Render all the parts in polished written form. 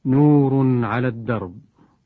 نور على الدرب،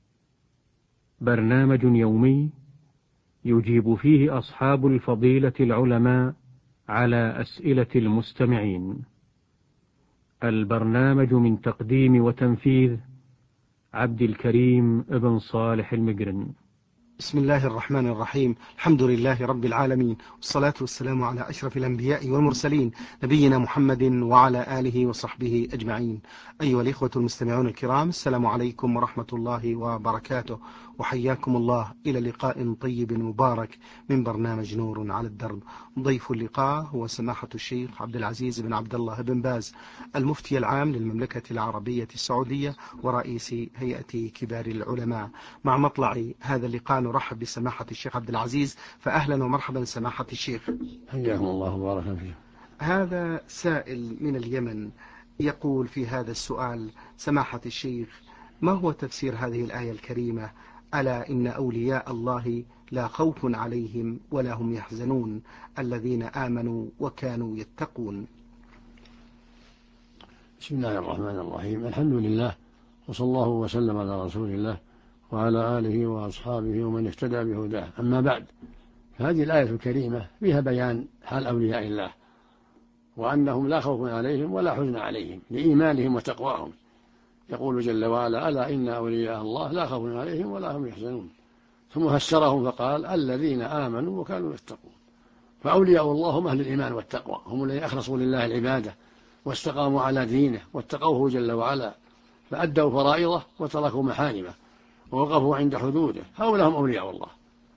برنامج يومي يجيب فيه أصحاب الفضيلة العلماء على أسئلة المستمعين. البرنامج من تقديم وتنفيذ عبد الكريم بن صالح المقرن. بسم الله الرحمن الرحيم. الحمد لله رب العالمين، والصلاة والسلام على أشرف الأنبياء والمرسلين، نبينا محمد وعلى آله وصحبه أجمعين. أيها الإخوة المستمعون الكرام، السلام عليكم ورحمة الله وبركاته، وحياكم الله إلى لقاء طيب مبارك من برنامج نور على الدرب. ضيف اللقاء هو سماحة الشيخ عبد العزيز بن عبد الله بن باز، المفتي العام للمملكة العربية السعودية ورئيس هيئة كبار العلماء. مع مطلع هذا اللقاء نرحب بسماحة الشيخ عبد العزيز، فأهلا ومرحبا سماحة الشيخ. حياكم الله وبارك فيكم. هذا سائل من اليمن يقول في هذا السؤال: سماحة الشيخ، ما هو تفسير هذه الآية الكريمة: ألا إن أولياء الله لا خوف عليهم ولا هم يحزنون الذين آمنوا وكانوا يتقون؟ بسم الله الرحمن الرحيم. الحمد لله، وصلى الله وسلم على رسول الله وعلى آله وأصحابه ومن اهتدى بهداه. أما بعد، هذه الآية الكريمة فيها بيان حال أولياء الله، وأنهم لا خوف عليهم ولا حزن عليهم لإيمانهم وتقواهم. يقول جل وعلا: ألا إن أولياء الله لا خوف عليهم ولا هم يحزنون. ثم فسرهم فقال: الذين آمنوا وكانوا يتقون. فأولياء الله هم أهل الإيمان والتقوى، هم الذين أخلصوا لله العبادة واستقاموا على دينه واتقوه جل وعلا، فأدوا فرائضه وتركوا محارمه ووقفوا عند حدوده. هؤلاء هم أولياء الله،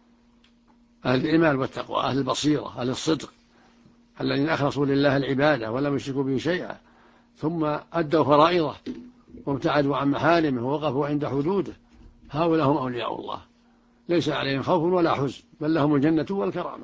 أهل الإيمان والتقوى، أهل البصيرة، أهل الصدق، الذين أخلصوا لله العبادة ولم يشركوا به شيئا، ثم أدوا فرائضه وابتعدوا عن محارمه ووقفوا عند حدوده. هؤلاء هم أولياء الله، ليس عليهم خوف ولا حزن، بل لهم الجنة والكرامة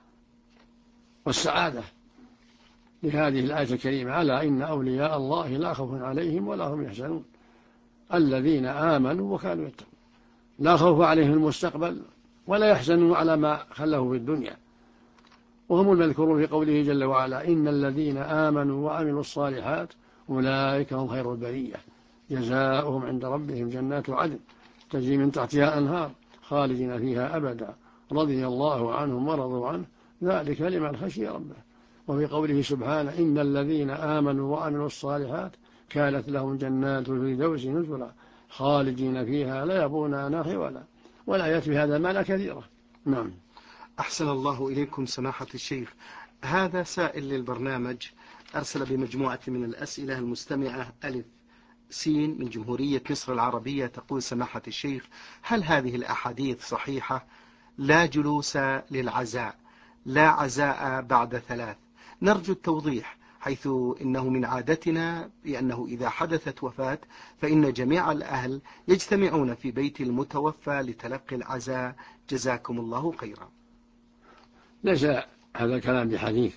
والسعادة. لهذه الآية الكريمة: ألا إن أولياء الله لا خوف عليهم ولا هم يحزنون الذين آمنوا وكانوا يتقون. لا خوف عليهم المستقبل ولا يحزنون على ما خلفوا في الدنيا، وهم المذكورون في قوله جل وعلا: إن الذين آمنوا وعملوا الصالحات أولئك هم خير البرية جزاؤهم عند ربهم جنات عدن تجري من تحتها الأنهار خالدين فيها أبدا رضي الله عنهم ورضوا عنه ذلك لمن خشي ربه. وفي قوله سبحانه: إن الذين آمنوا وعملوا الصالحات كانت لهم جنات الفردوس نزلا خالدين فيها لا يبغون عنها حولا. والآيات في هذا المعنى كثيرة. نعم. أحسن الله إليكم سماحة الشيخ. هذا سائل للبرنامج أرسل بمجموعة من الأسئلة المستمعة ألف سين من جمهورية مصر العربية، تقول: سماحة الشيخ، هل هذه الأحاديث صحيحة؟ لا جلوس للعزاء، لا عزاء بعد 3. نرجو التوضيح، حيث إنه من عادتنا بأنه إذا حدثت وفاة فإن جميع الأهل يجتمعون في بيت المتوفى لتلقي العزاء، جزاكم الله خيرا. ليس هذا الكلام بحديث،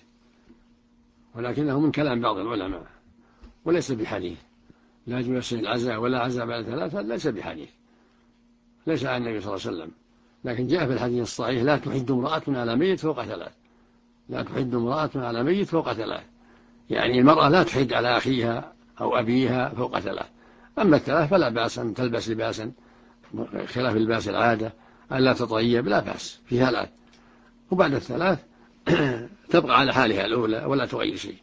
ولكنه من كلام بعض العلماء، وليس بحديث. لا جلوس للعزاء ولا عزاء بعد 3 ليس بحديث، ليس عن النبي صلى الله عليه وسلم. لكن جاء في الحديث الصحيح: لا تحد امرأة على ميت فوق 3. لا تحد امرأة على ميت فوق 3، يعني المرأة لا تحد على أخيها أو أبيها فوق 3. أما 3 فلا بأس أن تلبس لباسا خلاف لباس العادة، أن لا تطيب، لا بأس في 3. وبعد 3 تبقى على حالها الأولى ولا تغير شيء.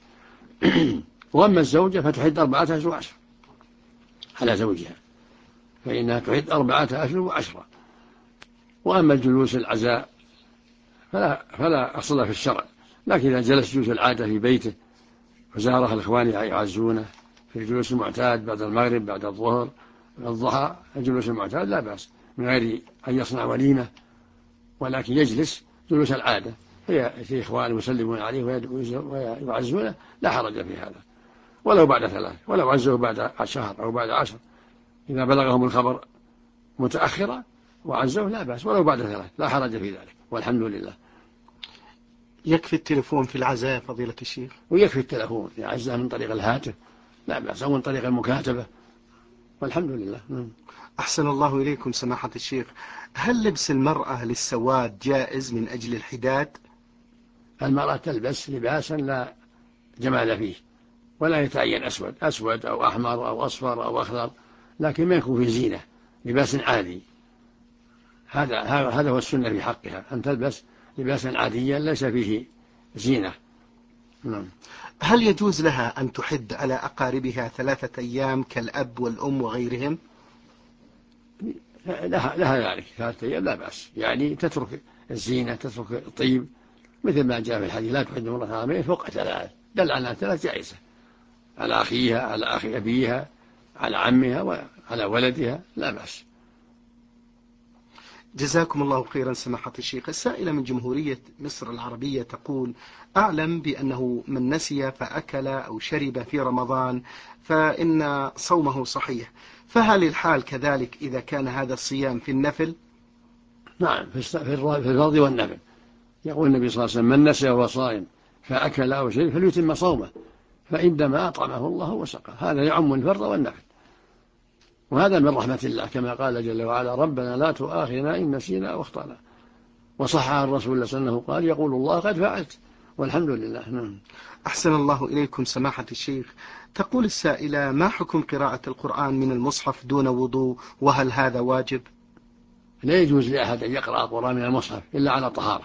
وأما الزوجة فتحد 4 أشهر و10 على زوجها، فإنها تحد 4 أشهر و10. وأما الجلوس العزاء فلا أصل في الشرع، لكن إذا جلس جلوس العادة في بيته وزاره الإخوان يعزونه في الجلوس المعتاد بعد المغرب بعد الظهر الضحى، الجلوس المعتاد لا بأس، من غير أن يصنع وليمة، ولكن يجلس جلوس العادة في إخوان يسلمون عليه ويعزونه، لا حرج في هذا. ولو بعد 3، ولو عزوه بعد شهر أو بعد 10، إذا بلغهم الخبر متأخرا وعزوه لا بأس، ولو بعد 3 لا حرج في ذلك، والحمد لله. يكفي التليفون في العزاء فضيلة الشيخ؟ ويكفي التليفون يعزها من طريق الهاتف، لا بأس، أو من طريق المكاتبة، والحمد لله. أحسن الله إليكم سماحة الشيخ. هل لبس المرأة للسواد جائز من أجل الحداد؟ المرأة تلبس لباسا لا جمال فيه، ولا يتعين أسود أو أحمر أو أصفر أو أخضر، لكن ما يكون في زينة، لباس عادي. هذا هو السنة في حقها، أن تلبس لباسا عاديا ليس فيه زينة. نعم. هل يجوز لها أن تحد على أقاربها 3 أيام كالأب والأم وغيرهم؟ لها ذلك 3 أيام لا بأس، يعني تترك الزينة، تترك الطيب، مثل ما جاء في الحديث لا تحد امرأة عامين فوق 3، دل على 3 جائزة، على أخيها، على أخي أبيها، على عمها، وعلى ولدها، لا بأس. جزاكم الله خيرا سماحة الشيخ. السائلة من جمهورية مصر العربية تقول: أعلم بأنه من نسي فأكل أو شرب في رمضان فإن صومه صحيح، فهل الحال كذلك إذا كان هذا الصيام في النفل؟ نعم، في الفرض والنفل. يقول النبي صلى الله عليه وسلم: من نسي وهو صائم فأكل أو شرب فليتم صومه، فإنما أطعمه الله وسقاه. هذا يعم الفرض والنفل، وهذا من رحمة الله، كما قال جل وعلا: ربنا لا تؤاخذنا إن نسينا أو أخطأنا. وصح عن رسول الله صلى الله عليه وسلم قال: يقول الله قد فعلت، والحمد لله. نعم. أحسن الله إليكم سماحة الشيخ. تقول السائلة: ما حكم قراءة القرآن من المصحف دون وضوء، وهل هذا واجب؟ لا يجوز لأحد أن يقرأ القرآن من المصحف إلا على طهارة،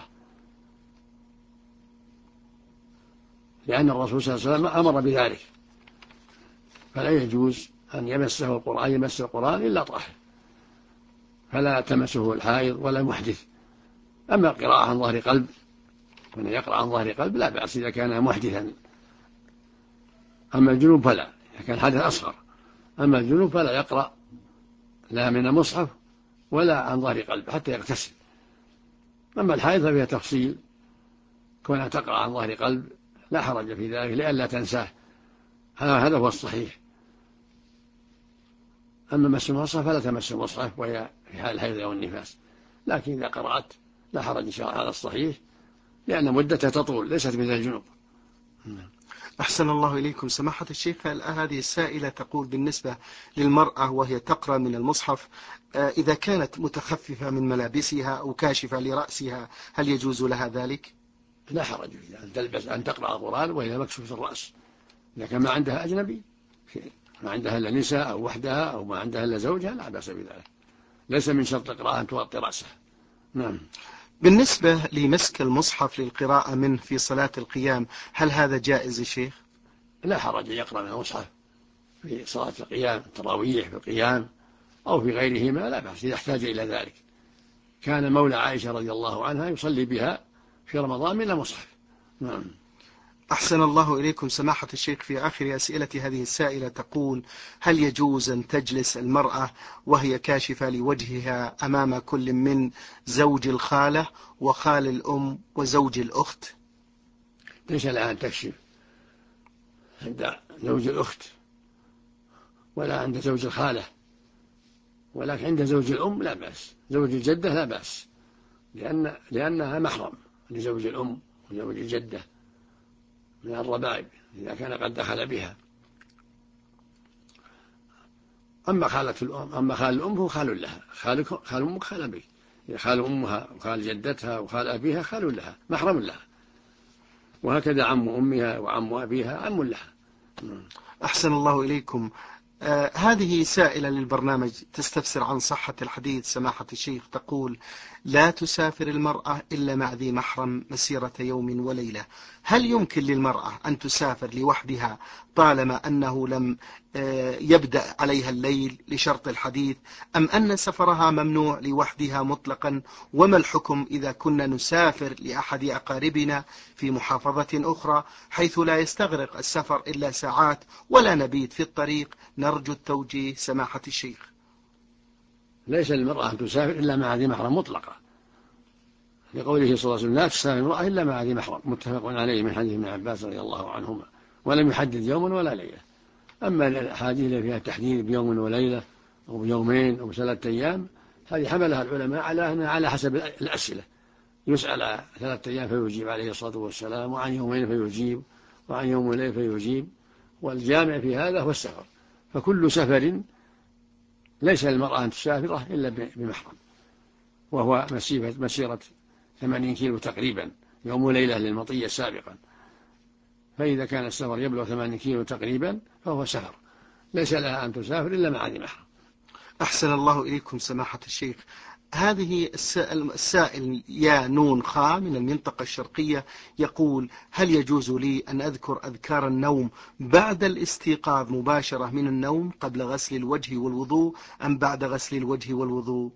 لأن الرسول صلى الله عليه وسلم أمر بذلك، فلا يجوز أن يمس القرآن إلا طاهر، فلا تمسه الحائض ولا محدث. أما القراءة عن ظهر قلب، من يقرأ عن ظهر قلب لا بأس إذا كان محدثا. أما الجنوب فلا، إذا كان حدث أصغر. أما الجنوب فلا يقرأ لا من المصحف ولا عن ظهر قلب حتى يغتسل. أما الحائض فيها تفصيل، كونها تقرأ عن ظهر قلب لا حرج في ذلك لئلا تنساه، هذا هو الصحيح. أما مس المصحف فلا تمس المصحف وهي في حال الحيض أو النفاس، لكن إذا قرأت لا حرج إن شاء الله، هذا الصحيح، لأن مدتها تطول ليست مثل الجنوب. أحسن الله إليكم سماحة الشيخ. هذه السائلة تقول: بالنسبة للمرأة وهي تقرأ من المصحف، إذا كانت متخففة من ملابسها أو كاشفة لرأسها، هل يجوز لها ذلك؟ لا حرج في أن تقرأ القرآن وهي مكشوفة الرأس، إذا كان ما عندها أجنبي، ما عندها إلا نساء أو وحدها أو ما عندها إلا زوجها، لا بأس بذلك، ليس من شرط القراءة أن تغطي رأسها. نعم. بالنسبة لمسك المصحف للقراءة منه في صلاة القيام، هل هذا جائز يا شيخ؟ لا حرج أن يقرأ من المصحف في صلاة القيام، التراويح في القيام أو في غيرهما، لا بأس إذا احتاج إلى ذلك. كان مولى عائشة رضي الله عنها يصلي بها في رمضان من المصحف. نعم. أحسن الله إليكم سماحة الشيخ. في آخر أسئلة هذه السائلة تقول: هل يجوز أن تجلس المرأة وهي كاشفة لوجهها أمام كل من زوج الخالة وخال الأم وزوج الأخت؟ ليس لها أن تكشف عند زوج الأخت ولا عند زوج الخالة، ولكن عند زوج الأم لا بأس، زوج الجدة لا بأس، لأنها محرم لزوج الأم وزوج الجدة من الربائب إذا كان قد دخل بها. أما خال الأم هو خال لها، خال أمك خال أبيك، خال أمها وخال جدتها وخال أبيها خال لها، محرم لها، وهكذا عم أمها وعم أبيها عم لها. أحسن الله إليكم. هذه سائلة للبرنامج تستفسر عن صحة الحديث سماحة الشيخ. تقول: لا تسافر المرأة إلا مع ذي محرم مسيرة يوم وليلة. هل يمكن للمرأة أن تسافر لوحدها طالما أنه لم يبدأ عليها الليل لشرط الحديث، أم أن سفرها ممنوع لوحدها مطلقا؟ وما الحكم إذا كنا نسافر لأحد أقاربنا في محافظة أخرى حيث لا يستغرق السفر إلا ساعات ولا نبيت في الطريق؟ نرجو التوجيه سماحة الشيخ. ليس للمرأة أن تسافر إلا مع ذي محرم مطلقة، لقوله صلى الله عليه وسلم: لا تسافر المرأة إلا مع ذي محرم، متفق عليه من حديث ابن عباس رضي الله عنهما، ولم يحدد يوما ولا ليلة. أما الأحاديث التي فيها التحديد بيوم وليلة أو بيومين أو 3 أيام، هذه حملها العلماء على حسب الأسئلة، يسأل 3 أيام فيجيب عليه الصلاة والسلام، وعن يومين فيجيب، وعن يوم وليلة فيجيب، والجامع في هذا هو السفر. فكل سفر ليس للمرأة أن تسافره إلا بمحرم، وهو مسيرة 80 كيلو تقريبا، يوم وليلة للمطية سابقا. فإذا كان السفر يبلغ 80 كيلو تقريبا فهو سفر، ليس لها أن تسافر إلا مع ذي محرم. أحسن الله إليكم سماحة الشيخ. هذه السائل يا نون خا من المنطقة الشرقية يقول: هل يجوز لي أن أذكر أذكار النوم بعد الاستيقاظ مباشرة من النوم قبل غسل الوجه والوضوء أم بعد غسل الوجه والوضوء؟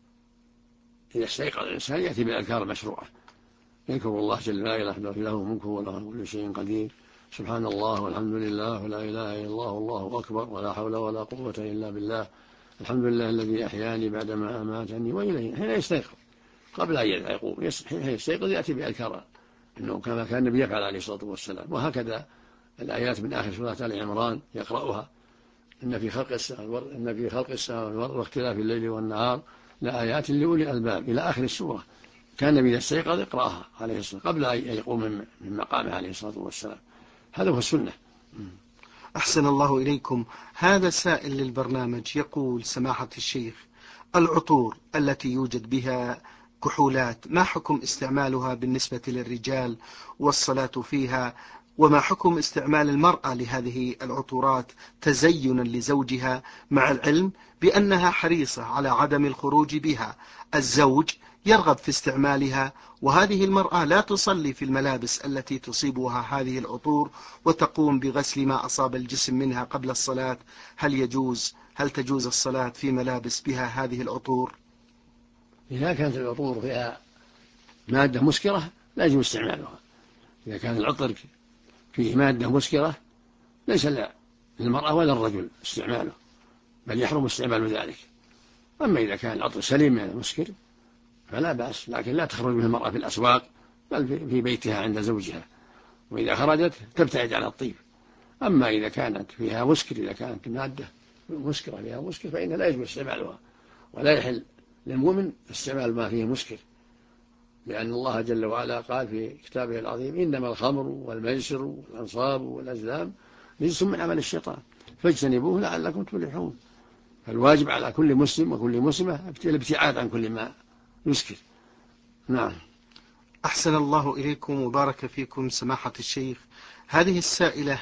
إذا استيقظ الإنسان يأتي بالأذكار المشروعة، يذكر الله جل وعلا له ملكه وله كل شيء قدير، سبحان الله والحمد لله ولا إله إلا الله والله أكبر ولا حول ولا قوة إلا بالله، الحمد لله الذي أحياني بعدما أماتني وإليه. حين يستيقظ قبل أن يقوم، حين يستيقظ يأتي بأذكار إنه كما كان النبي يفعل عليه الصلاة والسلام. وهكذا الآيات من آخر سورة آل عمران يقرأها: إن في خلق السماوات واختلاف الليل والنهار لآيات لأولي الألباب إلى آخر السورة. كان النبي إذا استيقظ يقرأها عليه الصلاة قبل أن يقوم من مقامه عليه الصلاة والسلام. هذا هو السنة. أحسن الله إليكم. هذا سائل للبرنامج يقول: سماحة الشيخ، العطور التي يوجد بها كحولات ما حكم استعمالها بالنسبة للرجال والصلاة فيها؟ وما حكم استعمال المرأة لهذه العطورات تزينا لزوجها مع العلم بأنها حريصة على عدم الخروج بها؟ الزوج يرغب في استعمالها وهذه المرأة لا تصلي في الملابس التي تصيبها هذه العطور وتقوم بغسل ما أصاب الجسم منها قبل الصلاة. هل تجوز الصلاة في ملابس بها هذه العطور؟ إذا كانت العطور فيها مادة مسكرة لا يجوز استعمالها. إذا كان العطر فيه مادة مسكرة ليس للمرأة ولا الرجل استعماله، بل يحرم استعمال ذلك. أما إذا كان العطر سليم من المسكر فلا بأس، لكن لا تخرج به المرأة في الأسواق، بل في بيتها عند زوجها، وإذا خرجت تبتعد عن الطيب. أما إذا كانت فيها مسكر، إذا كانت مادة مسكرة فيها مسكر فإن لا يجوز استعمالها، ولا يحل للمؤمن استعمال ما فيه مسكر، لأن الله جل وعلا قال في كتابه العظيم: إنما الخمر والميسر والأنصاب والأزلام رجس من عمل الشيطان فاجتنبوه لعلكم تفلحون. فالواجب على كل مسلم وكل مسلمة الابتعاد عن كل ما يسكر. نعم. أحسن الله إليكم وبارك فيكم سماحة الشيخ. هذه السائلة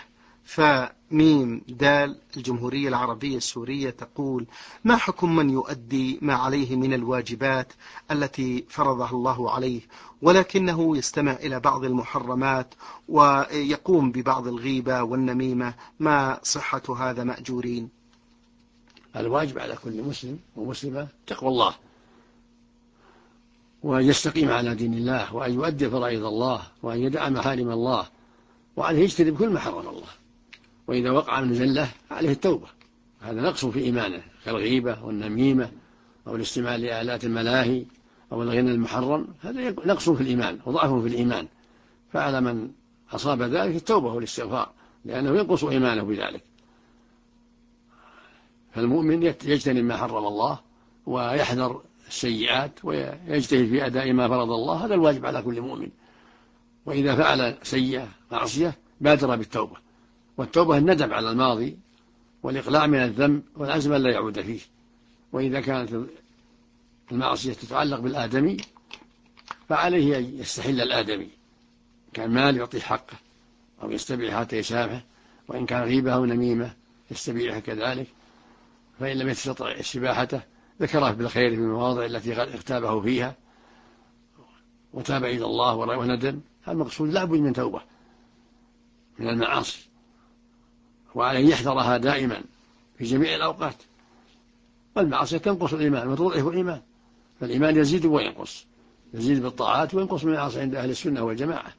فميم دال الجمهورية العربية السورية تقول: ما حكم من يؤدي ما عليه من الواجبات التي فرضها الله عليه ولكنه يستمع إلى بعض المحرمات ويقوم ببعض الغيبة والنميمة؟ ما صحة هذا مأجورين؟ الواجب على كل مسلم ومسلمة تقوى الله، وأن يستقيم على دين الله، وأن يؤدي فرائض الله، وأن يدع محارم الله، وأن يجتنب كل ما حرم الله. وإذا وقع من زلة عليه التوبة، هذا نقص في إيمانه كالغيبة والنميمة أو الاستماع لآلات الملاهي أو الغنى المحرم، هذا نقص في الإيمان وضعف في الإيمان. فعلى من أصاب ذلك التوبة والاستغفار، لأنه ينقص إيمانه بذلك. فالمؤمن يجتنب ما حرم الله ويحذر السيئات ويجتهد في أداء ما فرض الله، هذا الواجب على كل مؤمن. وإذا فعل سيئة معصية بادر بالتوبة، والتوبة الندم على الماضي والإقلاع من الذنب والعزم لا يعود فيه. وإذا كانت المعصية تتعلق بالآدمي فعليه أن يستحل الآدمي، كان مال يعطيه حقه أو يستبيح حتى يسامحه، وإن كان غيبة أو نميمة يستبيحه كذلك. فإن لم يستطع استباحته ذكره بالخير في المواضع التي اغتابه فيها وتاب إلى الله وندم. المقصود لا بد من توبة من المعاصي، وعليه يحذرها دائما في جميع الأوقات. والمعاصي تنقص الإيمان وتضعف الإيمان، فالإيمان يزيد وينقص، يزيد بالطاعات وينقص من المعاصي عند أهل السنة والجماعة.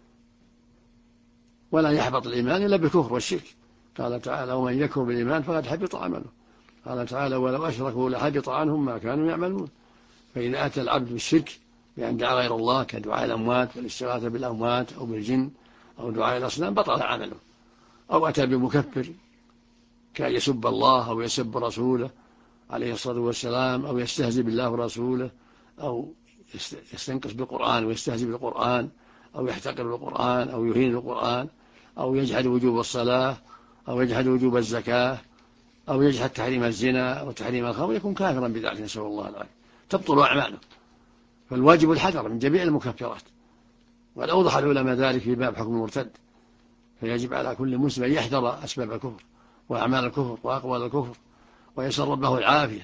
ولا يحبط الإيمان إلا بالكفر والشرك. قال تعالى: ومن يكفر بالإيمان فقد حبط عمله. قال تعالى: ولو أشركوا لحبط عنهم ما كانوا يعملون. فإذا أتى العبد بالشرك بأن دعا غير الله كدعاء الأموات والاستغاثة بالأموات أو بالجن أو دعاء الأصنام بطل عمله، أو أتى بمكفر كأن يسب الله أو يسب رسوله عليه الصلاة والسلام، أو يستهزئ بالله ورسوله، أو يستنقص بالقرآن ويستهزئ بالقرآن، أو يحتقر بالقرآن، أو يهين القرآن، أو يجحد وجوب الصلاة، أو يجحد وجوب الزكاة، أو يجحد تحريم الزنا أو تحريم الخمر، يكون كافرا بذلك، نسأل الله العافية، تبطل أعماله. فالواجب الحذر من جميع المكفرات، والأوضح العلماء ذلك في باب حكم المرتد. فيجب على كل مسلم أن يحذر أسباب الكفر وأعمال الكفر وأقوال الكفر، ويسأل ربه العافية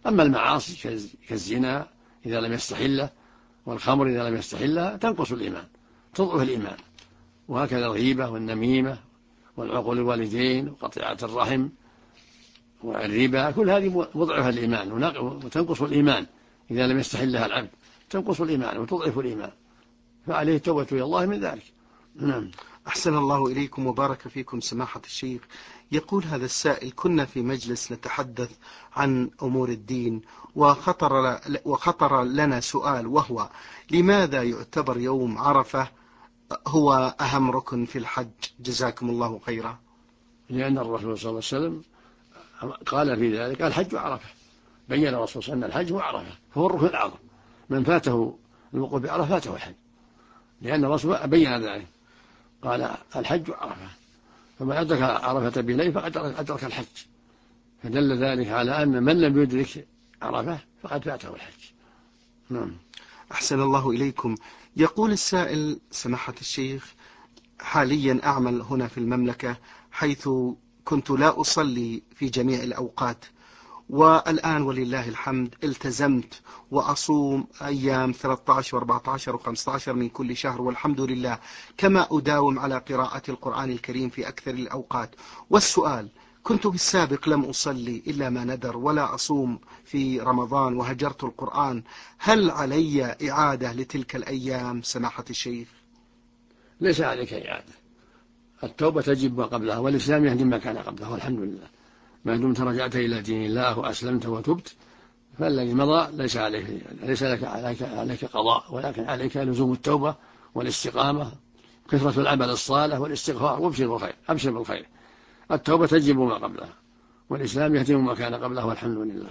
أما المعاصي كالزنا إذا لم يستحله والخمر إذا لم يستحلها تنقص الإيمان، تضعف الإيمان. وهكذا الغيبة والنميمة والعقول الوالدين وقطيعة الرحم والربا، كل هذه مضعف الإيمان وتنقص الإيمان إذا لم يستحلها العبد، تنقص الإيمان وتضعف الإيمان، فعليه التوبة إلى الله من ذلك. نعم. أحسن الله إليكم وبارك فيكم سماحة الشيخ. يقول هذا السائل: كنا في مجلس نتحدث عن أمور الدين وخطر لنا سؤال، وهو: لماذا يعتبر يوم عرفة هو أهم ركن في الحج؟ جزاكم الله خيرا. لأن الرسول صلى الله عليه وسلم قال في ذلك: الحج عرفة. بين الرسول صلى الله عليه وسلم أن الحج هو عرفة، فهو الركن الأعظم، من فاته الوقوف بعرفة فاته الحج، لأن الرسول بين ذلك، قال: الحج عرفة، فمن أدرك عرفة بليل فقد أدرك الحج، فدل ذلك على أن من لم يدرك عرفة فقد فاته الحج. نعم. أحسن الله إليكم. يقول السائل: سماحة الشيخ، حاليا أعمل هنا في المملكة، حيث كنت لا أصلي في جميع الأوقات، والآن ولله الحمد التزمت وأصوم أيام 13 و14 و15 من كل شهر والحمد لله، كما أداوم على قراءة القرآن الكريم في أكثر الأوقات. والسؤال: كنت بالسابق لم أصلي إلا ما ندر ولا أصوم في رمضان وهجرت القرآن، هل علي إعادة لتلك الأيام سماحة الشيخ؟ ليس عليك إعادة، التوبة تجب ما قبلها، والإسلام يهدم ما كان قبله، والحمد لله. ما دمت رجعت إلى دين الله وأسلمت وتبت، فالذي مضى ليس لك عليك قضاء، ولكن عليك لزوم التوبة والاستقامة، كثرة العمل الصالح والاستغفار، وابشر بالخير، أبشر بالخير. التوبة تجب ما قبلها، والإسلام يهدم ما كان قبله، والحمد لله.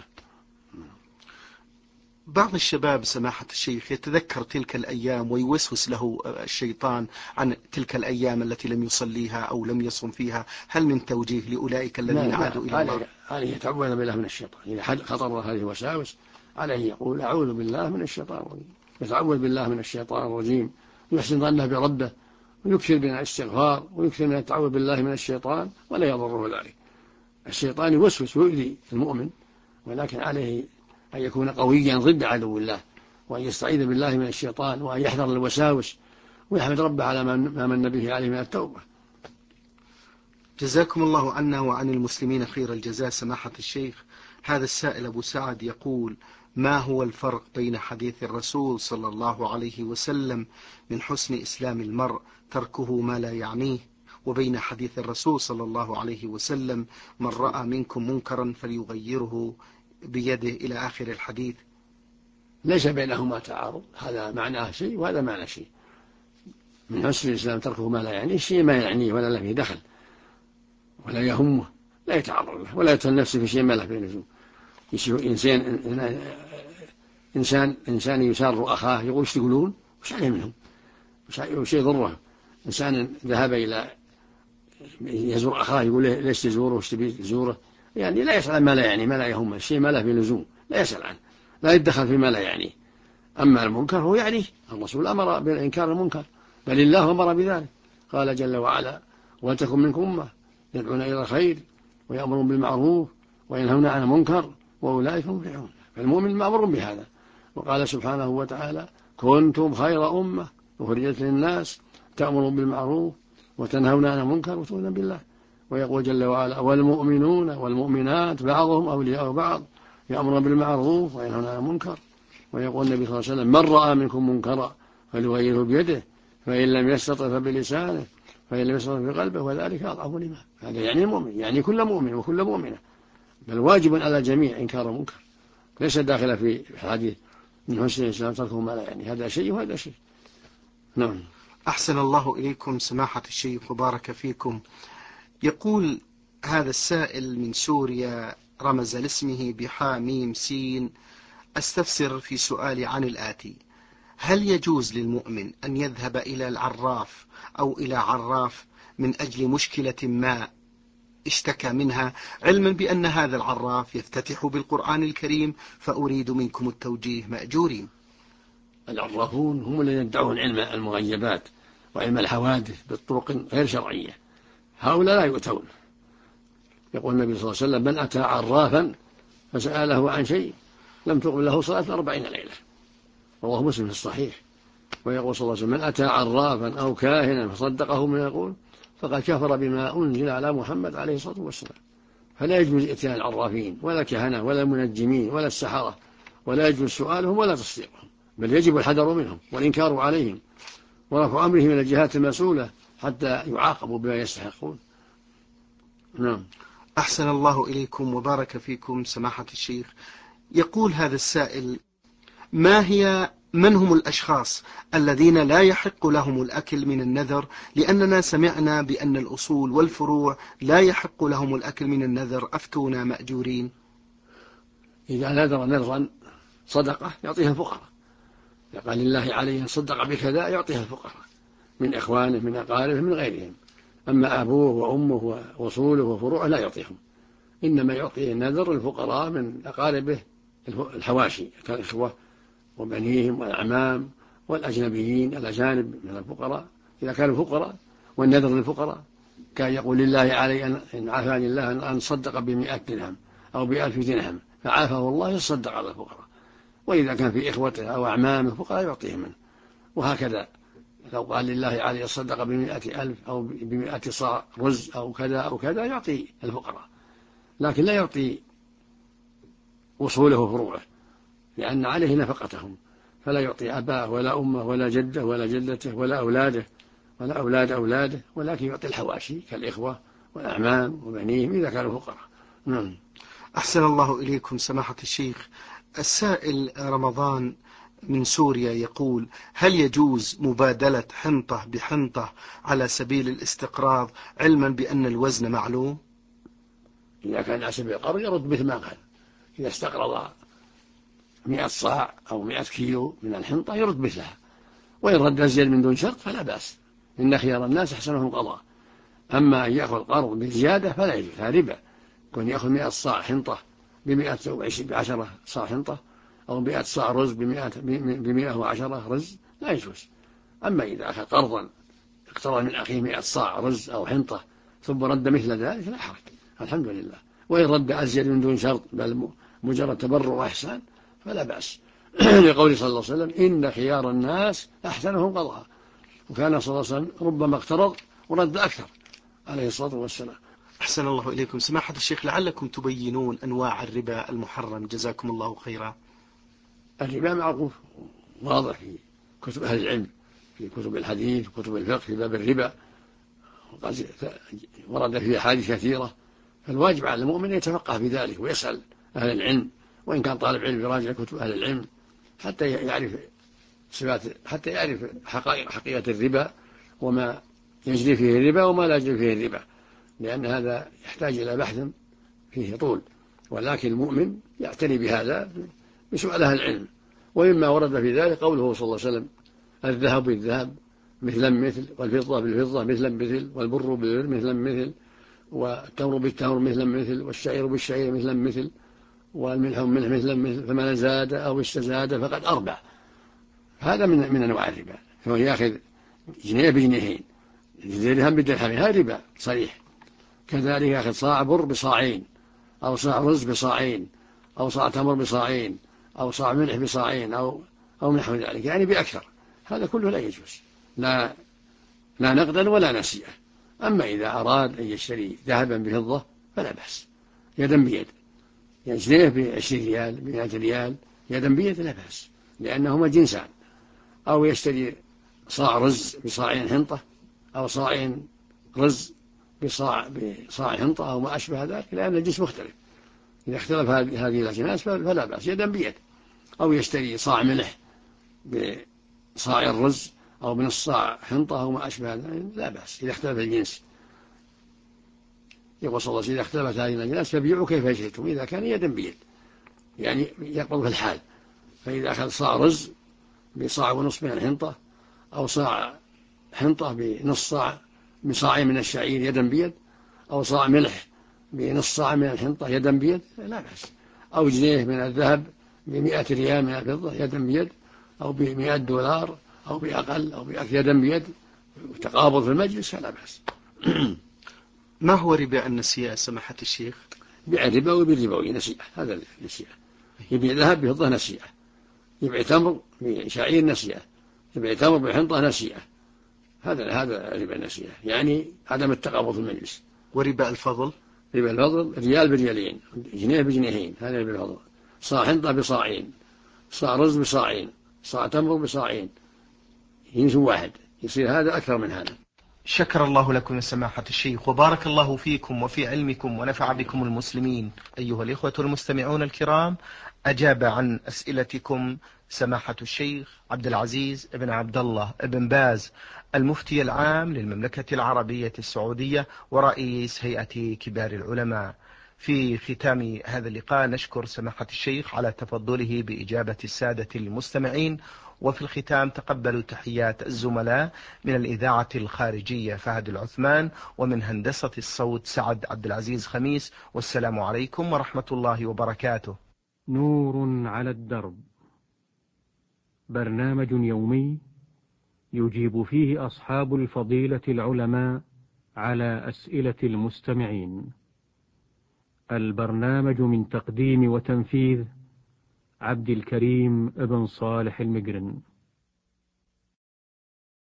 بعض الشباب سماحة الشيخ يتذكر تلك الأيام ويوسوس له الشيطان عن تلك الأيام التي لم يصليها أو لم يصم فيها، هل من توجيه لأولئك الذين عادوا إلى الله؟ عليه يتعوذ بالله من الشيطان، إذا خطر هذه الوساوس عليه يقول: أعوذ بالله من الشيطان الرجيم، يتعوذ بالله من الشيطان الرجيم، ويحسن ظنه بربه، ويكثر من الاستغفار، ويكثر من التعوذ بالله من الشيطان، ولا يضره ذلك. الشيطان يوسوس ويؤذي المؤمن، ولكن عليه أن يكون قويا ضد عدو الله، وأن يستعيذ بالله من الشيطان، وأن يحذر الوساوس، ويحمد ربه على ما من به عليه من التوبة. جزاكم الله عنا وعن المسلمين خير الجزاء سماحة الشيخ. هذا السائل أبو سعد يقول: ما هو الفرق بين حديث الرسول صلى الله عليه وسلم من حسن إسلام المرء تركه ما لا يعنيه، وبين حديث الرسول صلى الله عليه وسلم: من رأى منكم منكرا فليغيره بيده، إلى آخر الحديث؟ ليس بينهما تعارض، هذا معناه شيء وهذا معنى شيء. من حسن الإسلام تركه ما لا يعنيه، شيء ما يعنيه ولا له فيه دخل ولا يهمه، لا يتعرض له ولا يدخل نفسه في شيء ما له فيه لزوم. إنسان يسار أخاه يقول: ايش تقولون؟ وش عليه منهم؟ وش يضره؟ إنسان ذهب إلى يزور أخاه يقول: ليش تزوره؟ وش تبي تزوره؟ يعني لا يسأل ما لا يعني، ما لا يهمه، الشيء ما له فيه لزوم لا يسأل عنه، لا يتدخل فيما لا يعنيه. أما المنكر هو يعنيه، الرسول أمر بإنكار المنكر، بل الله أمر بذلك، قال جل وعلا: ولتكن منكم أمة يدعون إلى الخير ويأمرون بالمعروف وينهون عن المنكر وأولئك هم المفلحون. فالمؤمن مأمور بهذا. وقال سبحانه وتعالى: كنتم خير أمة أخرجت للناس تأمرون بالمعروف وتنهون عن المنكر وتؤمنون بالله. ويقول جل وعلا: والمؤمنون والمؤمنات بعضهم أولياء بعض يأمرون بالمعروف وينهون عن المنكر. ويقول النبي صلى الله عليه وسلم: من رأى منكم منكرا فليغيره بيده، فإن لم يستطع فبلسانه، فإن لم يستطع بقلبه، وذلك أضعف الإيمان. هذا يعني المؤمن، يعني كل مؤمن وكل مؤمنة، بل واجب على الجميع إنكار المنكر، ليس داخل في الحديث من حسن الإسلام تركه ما لا يعني، هذا شيء وهذا شيء. نعم. أحسن الله إليكم سماحة الشيخ وبارك فيكم. يقول هذا السائل من سوريا، رمز لاسمه بحاء ميم سين: أستفسر في سؤالي عن الآتي: هل يجوز للمؤمن أن يذهب إلى العراف أو إلى عراف من أجل مشكلة ما اشتكى منها، علما بأن هذا العراف يفتتح بالقرآن الكريم، فأريد منكم التوجيه مأجورين؟ العرافون هم الذين يدعون علم المغيبات وعلم الحوادث بالطرق غير شرعية، هؤلاء لا يؤتون. يقول النبي صلى الله عليه وسلم: من أتى عرافا فسأله عن شيء لم تقبل له صلاة 40 ليلة. رواه مسلم في الصحيح. ويقول صلى الله عليه وسلم: من أتى عرافا أو كاهنا فصدقه من يقول فقد كفر بما أنزل على محمد عليه الصلاة والسلام. فلا يجوز إتيان العرافين ولا كهنة ولا المنجمين ولا السحرة، ولا يجوز سؤالهم ولا تصديقهم، بل يجب الحذر منهم والإنكار عليهم ورفع أمرهم إلى الجهات المسؤولة حتى يعاقبوا بما يستحقون. نعم. أحسن الله إليكم وبارك فيكم سماحة الشيخ. يقول هذا السائل: من هم الأشخاص الذين لا يحق لهم الأكل من النذر؟ لأننا سمعنا بأن الأصول والفروع لا يحق لهم الأكل من النذر، أفتونا مأجورين. إذا نذر نذرا صدقة يعطيها الفقراء، قال لله عليه أن صدق بكذا يعطيها الفقراء من إخوانه من أقاربه من غيرهم. أما أبوه وأمه وأصوله وفروعه لا يعطيهم، إنما يعطي النذر الفقراء من أقاربه الحواشي كالإخوة وبنيهم والأعمام والأجنبيين الأجانب من الفقراء إذا كانوا فقراء. والنذر للفقراء كان يقول لله علي أن عافاني الله أن صدق ب100 درهم أو ب1000 درهم فعافه الله يصدق على الفقراء. وإذا كان في إخوته أو أعمامه فقراء يعطيهم منه. وهكذا لو قال لله علي الصدق ب100,000 أو ب100 صاع رز أو كذا أو كذا يعطي الفقراء، لكن لا يعطي وصوله وفروعه لأن عليه نفقتهم، فلا يعطي أباه ولا أمه ولا جده ولا جدته ولا أولاده ولا أولاد أولاده، ولكن يعطي الحواشي كالإخوة والأعمام وبنيهم إذا كانوا فقراء. نعم. أحسن الله إليكم سماحة الشيخ. السائل رمضان من سوريا يقول: هل يجوز مبادلة حنطة بحنطة على سبيل الاستقراض علما بأن الوزن معلوم؟ إذا كان على سبيل القرض يرد مثل ما قال. إذا استقرض 100 صاع أو 100 كيلو من الحنطة يرد مثلها، وإن رد أزيد من دون شرط فلا بأس، إن خيار الناس أحسنهم قضاء. أما أن يأخذ قرض بزيادة فلا يجوز، هذا ربا. كون يأخذ 100 صاع حنطة ب10 صاع حنطة أو 100 صاع رز ب110 رز لا يجوز. أما إذا أخذ قرضا اقترض من أخيه 100 صاع رز أو حنطة ثم رد مثل ذلك لا حرج، الحمد لله. وإن رد أزيد من دون شرط بل مجرد تبرع وإحسان فلا بأس. لقول صلى الله عليه وسلم: إن خيار الناس أحسنهم قضاء. وكان صلى الله عليه وسلم ربما اقترض ورد أكثر عليه الصلاة والسلام. أحسن الله إليكم سماحة الشيخ. لعلكم تبينون أنواع الربا المحرم، جزاكم الله خيرا. الربا معروف واضح في كتب أهل العلم، في كتب الحديث وكتب الفقه في باب الربا، وقد ورد فيه أحاديث كثيرة. فالواجب على المؤمن أن يتفقه في ذلك ويسأل أهل العلم، وإن كان طالب علم يراجع كتب أهل العلم حتى يعرف حقيقة الربا وما يجري فيه الربا وما لا يجري فيه الربا، لأن هذا يحتاج إلى بحث فيه طول. ولكن المؤمن يعتني بهذا بسؤال أهل العلم. ومما ورد في ذلك قوله صلى الله عليه وسلم: الذهب بالذهب مثلا مثل، والفضة بالفضة مثلا مثل، والبر بالبر مثلا مثل، والتمر بالتمر مثلا مثل، والشعير بالشعير مثلا مثل، والملح بالملح مثلا مثل، فمن زاد أو استزاد فقد أربع. هذا من أنواع الربا، فهو يأخذ جنيه بجنيهين، درهم بدرهمين، هذا ربا صريح. كذلك يأخذ صاع بر بصاعين، أو صاع رز بصاعين، أو صاع تمر بصاعين، أو صاع ملح بصاعين، أو نحو ذلك، يعني بأكثر. هذا كله لا يجوز، لا نقدا ولا نسيئة. أما إذا أراد أن يشتري ذهبا بفضة فلا بأس، يدا بيد، يعني جنيه ب20 ريال ب100 ريال يدا بيد لا بأس، لأنهما جنسان. أو يشتري صاع رز بصاعين حنطة، أو صاعين رز بصاع حنطة أو ما أشبه ذلك، لأن الجنس مختلف. إذا اختلف هذه الأجناس فلا بأس، يدا بيد. أو يشتري صاع ملح بصاع الرز أو بنص صاع حنطة أو ما أشبه ذلك لا بأس إذا اختلف الجنس. يقول صلى الله عليه وسلم: إذا اختلفت هذه الأجناس فبيعوا كيف شئتم، إذا كان يدا بيد يعني يقبض في الحال. فإذا أخذ صاع رز بصاع ونصف من الحنطة، أو صاع حنطة بنص صاع بصاع من الشعير يدا بيد، أو صاع ملح بنص صاع من الحنطة يدا بيد لا بأس. أو جنيه من الذهب ب100 ريال من الفضة يدا بيد، أو ب$100 أو بأقل أو بأكثر يدا بيد، وتقابض في المجلس فلا بأس. ما هو ربا النسيئة سماحة الشيخ؟ بيع الربا وبالربوي نسيئة، هذا النسيئة. يبيع ذهب بفضة نسيئة، يبيع تمر بشعير نسيئة، يبيع تمر بحنطة نسيئة، هذا ربا النسيئة، يعني عدم التقابض في المجلس. وربا الفضل؟ ربا الفضل ريال بريالين، جنيه بجنيهين، هذا ربا الفضل. صاع حنطة بصاعين، صاع رز بصاعين، صاع تمر بصاعين، ينسو واحد، يصير هذا أكثر من هذا. شكر الله لكم يا سماحة الشيخ، وبارك الله فيكم وفي علمكم ونفع بكم المسلمين. أيها الإخوة المستمعون الكرام، أجاب عن أسئلتكم سماحة الشيخ عبد العزيز بن عبد الله بن باز، المفتي العام للمملكة العربية السعودية ورئيس هيئة كبار العلماء. في ختام هذا اللقاء نشكر سماحة الشيخ على تفضله بإجابة السادة المستمعين، وفي الختام تقبلوا تحيات الزملاء من الإذاعة الخارجية فهد العثمان، ومن هندسة الصوت سعد عبد العزيز خميس، والسلام عليكم ورحمة الله وبركاته. نور على الدرب، برنامج يومي يجيب فيه أصحاب الفضيلة العلماء على أسئلة المستمعين. البرنامج من تقديم وتنفيذ عبد الكريم ابن صالح المقرن.